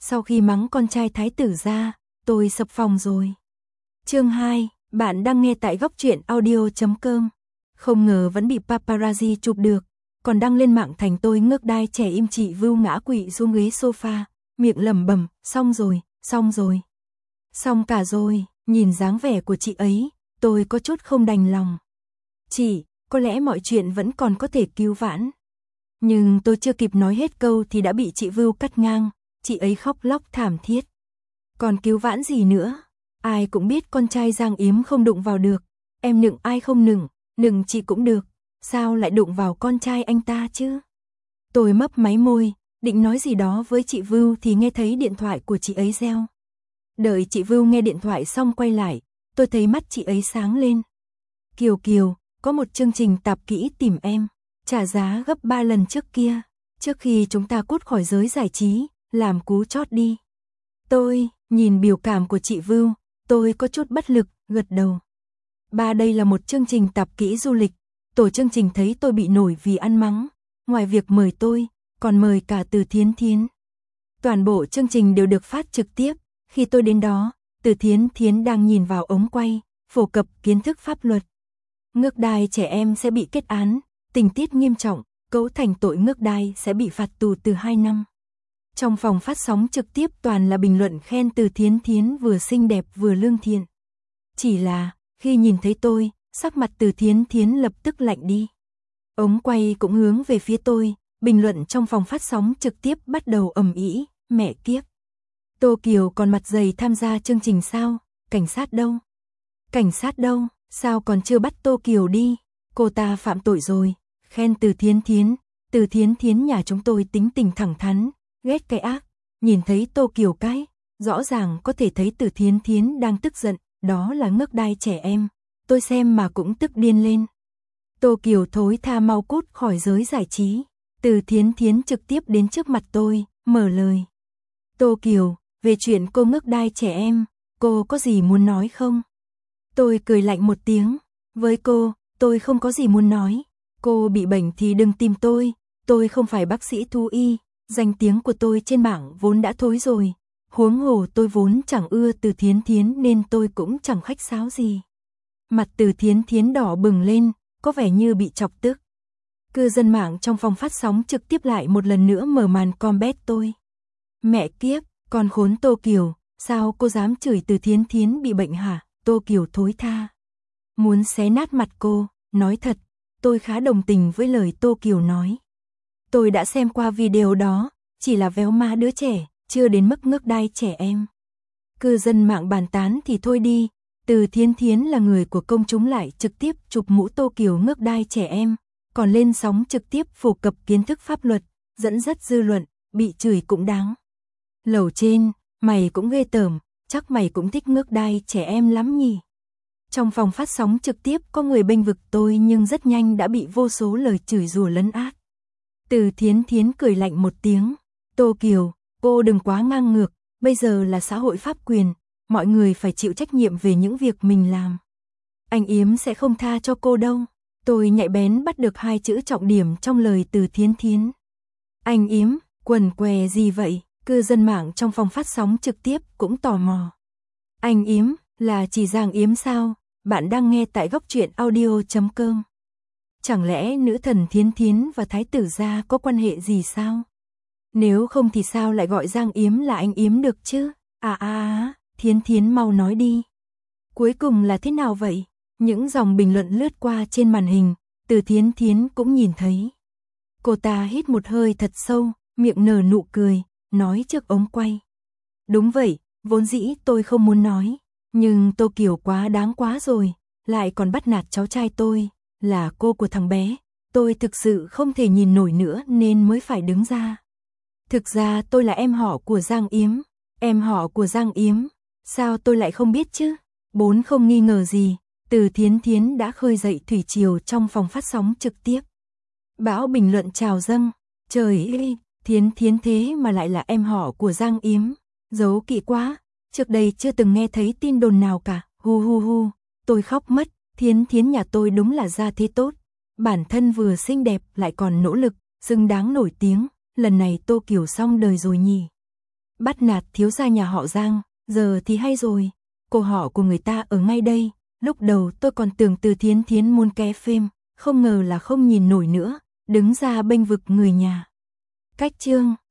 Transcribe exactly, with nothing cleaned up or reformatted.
Sau khi mắng con trai thái tử ra, tôi sập phòng rồi. Chương hai, bạn đang nghe tại góc truyện audio chấm com. Không ngờ vẫn bị paparazzi chụp được, còn đăng lên mạng thành tôi ngước đai trẻ im. Chị Vưu ngã quỵ xuống ghế sofa, miệng lẩm bẩm, xong rồi, xong rồi. Xong cả rồi, nhìn dáng vẻ của chị ấy, tôi có chút không đành lòng. Chị, có lẽ mọi chuyện vẫn còn có thể cứu vãn. Nhưng tôi chưa kịp nói hết câu thì đã bị chị Vưu cắt ngang, chị ấy khóc lóc thảm thiết. Còn cứu vãn gì nữa? Ai cũng biết con trai Giang Yếm không đụng vào được, em nựng ai không nựng, nựng chị cũng được, sao lại đụng vào con trai anh ta chứ? Tôi mấp máy môi, định nói gì đó với chị Vưu thì nghe thấy điện thoại của chị ấy reo. Đợi chị Vưu nghe điện thoại xong quay lại, tôi thấy mắt chị ấy sáng lên. Kiều Kiều, có một chương trình tạp kỹ tìm em, trả giá gấp ba lần trước kia, trước khi chúng ta cút khỏi giới giải trí, làm cú chót đi. Tôi, nhìn biểu cảm của chị Vưu, tôi có chút bất lực, gật đầu. Ba đây là một chương trình tạp kỹ du lịch, tổ chương trình thấy tôi bị nổi vì ăn mắng, ngoài việc mời tôi, còn mời cả Từ Thiến Thiến. Toàn bộ chương trình đều được phát trực tiếp, khi tôi đến đó, Từ Thiến Thiến đang nhìn vào ống quay, phổ cập kiến thức pháp luật. Ngước đai trẻ em sẽ bị kết án, tình tiết nghiêm trọng, cấu thành tội ngước đai sẽ bị phạt tù từ hai năm. Trong phòng phát sóng trực tiếp toàn là bình luận khen Từ Thiến Thiến vừa xinh đẹp vừa lương thiện. Chỉ là, khi nhìn thấy tôi, sắc mặt Từ Thiến Thiến lập tức lạnh đi. Ống quay cũng hướng về phía tôi, bình luận trong phòng phát sóng trực tiếp bắt đầu ầm ĩ, mẹ kiếp. Tô Kiều còn mặt dày tham gia chương trình sao? Cảnh sát đâu? Cảnh sát đâu? Sao còn chưa bắt Tô Kiều đi? Cô ta phạm tội rồi. Khen Từ Thiến Thiến, Từ Thiến Thiến nhà chúng tôi tính tình thẳng thắn, ghét cái ác. Nhìn thấy Tô Kiều cái, rõ ràng có thể thấy Từ Thiến Thiến đang tức giận, đó là ngước đai trẻ em. Tôi xem mà cũng tức điên lên. Tô Kiều thối tha mau cút khỏi giới giải trí. Từ Thiến Thiến trực tiếp đến trước mặt tôi, mở lời. Tô Kiều, về chuyện cô ngước đai trẻ em, cô có gì muốn nói không? Tôi cười lạnh một tiếng, với cô, tôi không có gì muốn nói. Cô bị bệnh thì đừng tìm tôi, tôi không phải bác sĩ thú y, danh tiếng của tôi trên mạng vốn đã thối rồi. Huống hồ tôi vốn chẳng ưa Từ Thiến Thiến nên tôi cũng chẳng khách sáo gì. Mặt Từ Thiến Thiến đỏ bừng lên, có vẻ như bị chọc tức. Cư dân mạng trong phòng phát sóng trực tiếp lại một lần nữa mở màn combat tôi. Mẹ kiếp, con khốn Tô Kiều, sao cô dám chửi Từ Thiến Thiến bị bệnh hả? Tô Kiều thối tha. Muốn xé nát mặt cô, nói thật, tôi khá đồng tình với lời Tô Kiều nói. Tôi đã xem qua video đó, chỉ là véo má đứa trẻ, chưa đến mức ngước đai trẻ em. Cư dân mạng bàn tán thì thôi đi, Từ Thiến Thiến là người của công chúng lại trực tiếp chụp mũ Tô Kiều ngước đai trẻ em, còn lên sóng trực tiếp phổ cập kiến thức pháp luật, dẫn dắt dư luận, bị chửi cũng đáng. Lầu trên, mày cũng ghê tởm, chắc mày cũng thích ngước đai trẻ em lắm nhỉ. Trong phòng phát sóng trực tiếp có người bênh vực tôi nhưng rất nhanh đã bị vô số lời chửi rủa lấn át. Từ Thiến Thiến cười lạnh một tiếng. Tô Kiều, cô đừng quá ngang ngược, bây giờ là xã hội pháp quyền, mọi người phải chịu trách nhiệm về những việc mình làm. Anh Yếm sẽ không tha cho cô đâu. Tôi nhạy bén bắt được hai chữ trọng điểm trong lời Từ Thiến Thiến. Anh Yếm, quần què gì vậy? Cư dân mạng trong phòng phát sóng trực tiếp cũng tò mò. Anh Yếm, là chỉ Giang Yếm sao? Bạn đang nghe tại góc truyện audio chấm com. Chẳng lẽ nữ thần Thiến Thiến và thái tử gia có quan hệ gì sao? Nếu không thì sao lại gọi Giang Yếm là anh Yếm được chứ? À à à, Thiến Thiến mau nói đi. Cuối cùng là thế nào vậy? Những dòng bình luận lướt qua trên màn hình, Từ Thiến Thiến cũng nhìn thấy. Cô ta hít một hơi thật sâu, miệng nở nụ cười, nói trước ống quay. Đúng vậy, vốn dĩ tôi không muốn nói, nhưng Tô Kiều quá đáng quá rồi, lại còn bắt nạt cháu trai tôi, là cô của thằng bé. Tôi thực sự không thể nhìn nổi nữa nên mới phải đứng ra. Thực ra tôi là em họ của Giang Yếm, em họ của Giang Yếm, sao tôi lại không biết chứ? Bốn không nghi ngờ gì, Từ Thiến Thiến đã khơi dậy thủy triều trong phòng phát sóng trực tiếp. Bão bình luận trào dâng, trời ơi, Thiến Thiến thế mà lại là em họ của Giang Yếm, giấu kỹ quá, trước đây chưa từng nghe thấy tin đồn nào cả, hu hu hu, tôi khóc mất, Thiến Thiến nhà tôi đúng là gia thế tốt, bản thân vừa xinh đẹp lại còn nỗ lực, xứng đáng nổi tiếng, lần này Tô Kiều xong đời rồi nhỉ. bắt nạt thiếu gia nhà họ Giang, giờ thì hay rồi, cô họ của người ta ở ngay đây, lúc đầu tôi còn tưởng Từ Thiến Thiến muốn ké phim, không ngờ là không nhìn nổi nữa, đứng ra bênh vực người nhà. Cách chương